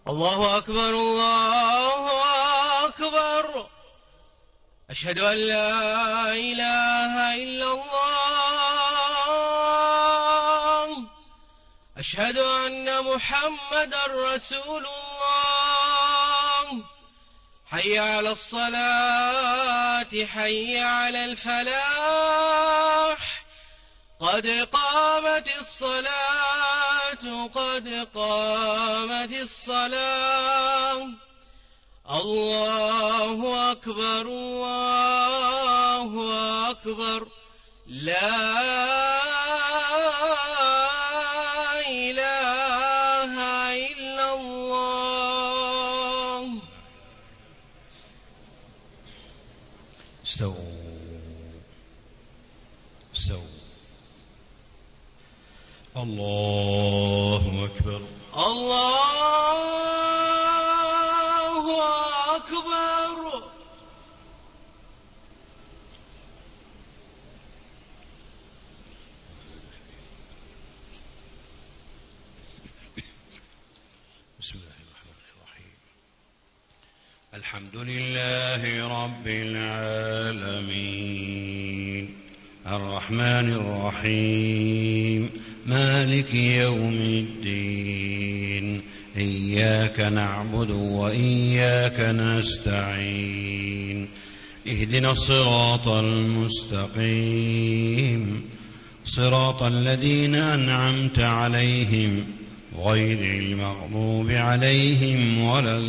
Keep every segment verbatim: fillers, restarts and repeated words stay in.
الله أكبر الله أكبر. أشهد أن لا إله إلا الله. أشهد أن محمدا رسول الله. حي على الصلاة حي على الفلاح. قد قامت الصلاة قد قامت الصلاة. الله أكبر الله أكبر. لا إله إلا الله. استووا استووا. الله أكبر الله أكبر. بسم الله الرحمن الرحيم. الحمد لله رب العالمين الرحمن الرحيم مالك يوم الدين. إياك نعبد وإياك نستعين. اهدنا الصراط المستقيم صراط الذين أنعمت عليهم غير المغضوب عليهم ولا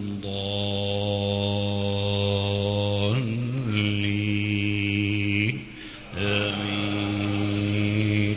الضالين. آمين.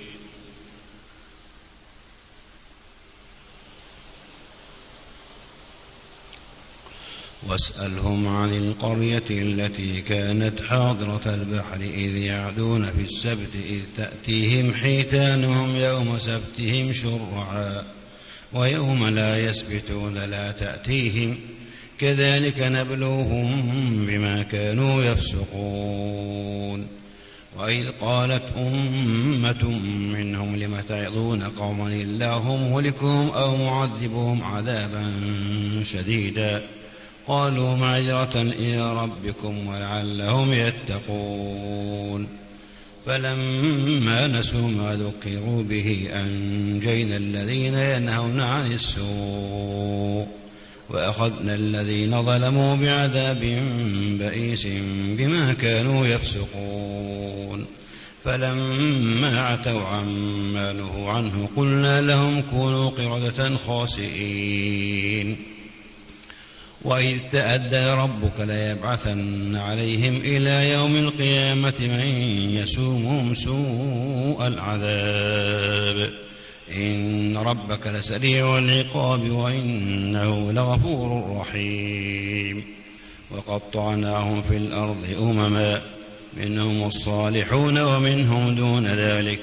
واسألهم عن القرية التي كانت حاضرة البحر إذ يعدون في السبت إذ تأتيهم حيتانهم يوم سبتهم شرعا ويوم لا يسبتون لا تأتيهم كذلك نبلوهم بما كانوا يفسقون. وإذ قالت أمة منهم لم تعظون قوما الله مهلكهم أو معذبهم عذابا شديدا قالوا معذرة إلى ربكم ولعلهم يتقون. فلما نسوا ما ذكروا به أنجينا الذين ينهون عن السوء وأخذنا الذين ظلموا بعذاب بئيس بما كانوا يفسقون. فلما عتوا عما نهوا عنه قلنا لهم كونوا قردة خاسئين. وإذ تأذن ربك ليبعثن عليهم إلى يوم القيامة من يسومهم سوء العذاب إن ربك لسريع العقاب وإنه لغفور رحيم. وقطعناهم في الأرض أمما منهم الصالحون ومنهم دون ذلك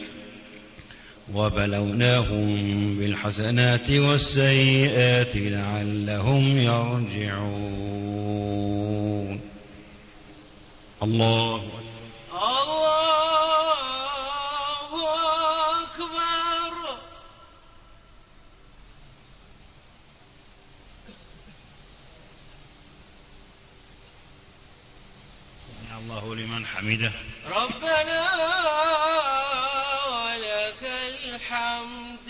وبلوناهم بالحسنات والسيئات لعلهم يرجعون. الله الله أكبر. سمع الله لمن حمده. ربنا ولك الحمد.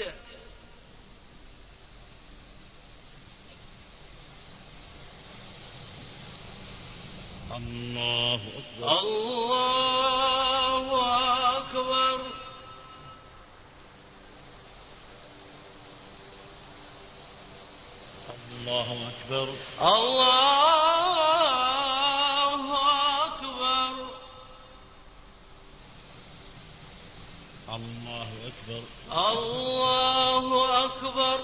الله أكبر الله أكبر. الله أكبر الله أكبر. الله أكبر الله أكبر.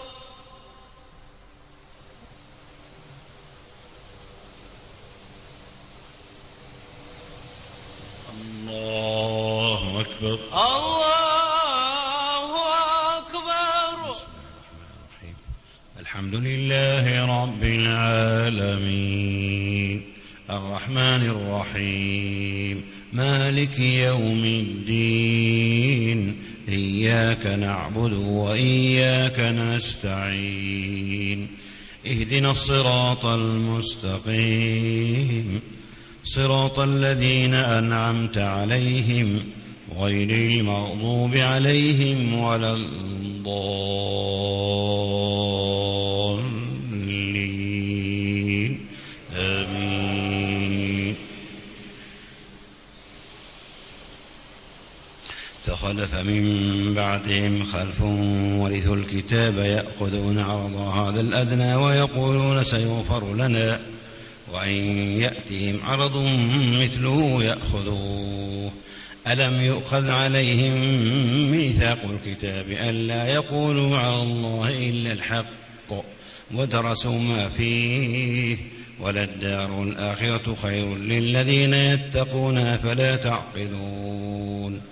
الله أكبر. الله أكبر. بسم الله الرحمن الرحيم. الحمد لله رب العالمين الرحمن الرحيم مالك يوم الدين. إياك نعبد وإياك نستعين اهدنا الصراط المستقيم صراط الذين أنعمت عليهم غير المغضوب عليهم ولا الضالين آمين. فخلف من بعدهم خلف ورثوا الكتاب يأخذون عرض هذا الأدنى ويقولون سيغفر لنا وإن يأتهم عرض مثله يأخذوه ألم يؤخذ عليهم ميثاق الكتاب ألا يقولوا على الله إلا الحق ودرسوا ما فيه وللدار الآخرة خير للذين يتقون أفلا تعقلون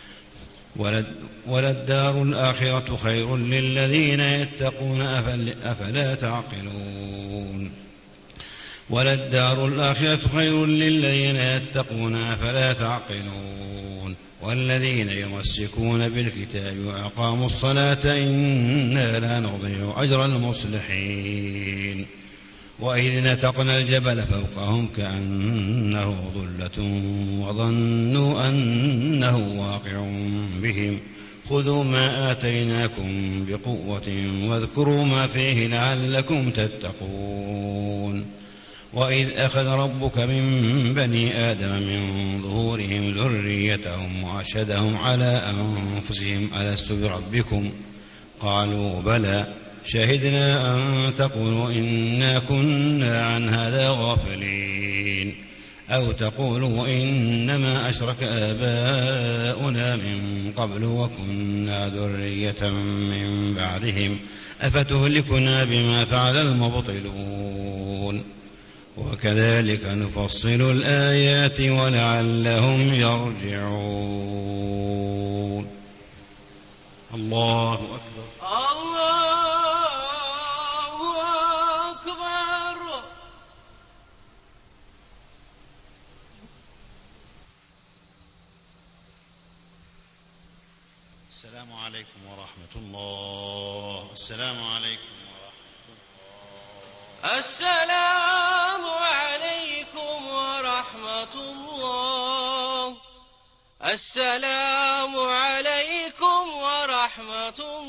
وللدار الآخرة خير للذين يتقون أفلا تعقلون وللدار الآخرة خير للذين يتقون أفلا تعقلون والذين يمسكون بالكتاب وأقاموا الصلاة إنا لا نضيع أجر المصلحين وإذ نتقنا الجبل فوقهم كأنه ظلة وظنوا أنه واقع بهم خذوا ما آتيناكم بقوة واذكروا ما فيه لعلكم تتقون وإذ أخذ ربك من بني آدم من ظهورهم ذريتهم وأشهدهم على أنفسهم ألست بربكم قالوا بلى شهدنا أن تقولوا إنا كنا عن هذا غافلين أو تقولوا إنما أشرك آباؤنا من قبل وكنا ذرية من بعدهم أفتهلكنا بما فعل المبطلون وكذلك نفصل الآيات ولعلهم يرجعون. الله أكبر. الله أكبر. السلام عليكم ورحمة الله. السلام عليكم ورحمة الله. السلام عليكم ورحمة الله. السلام عليكم ورحمة الله.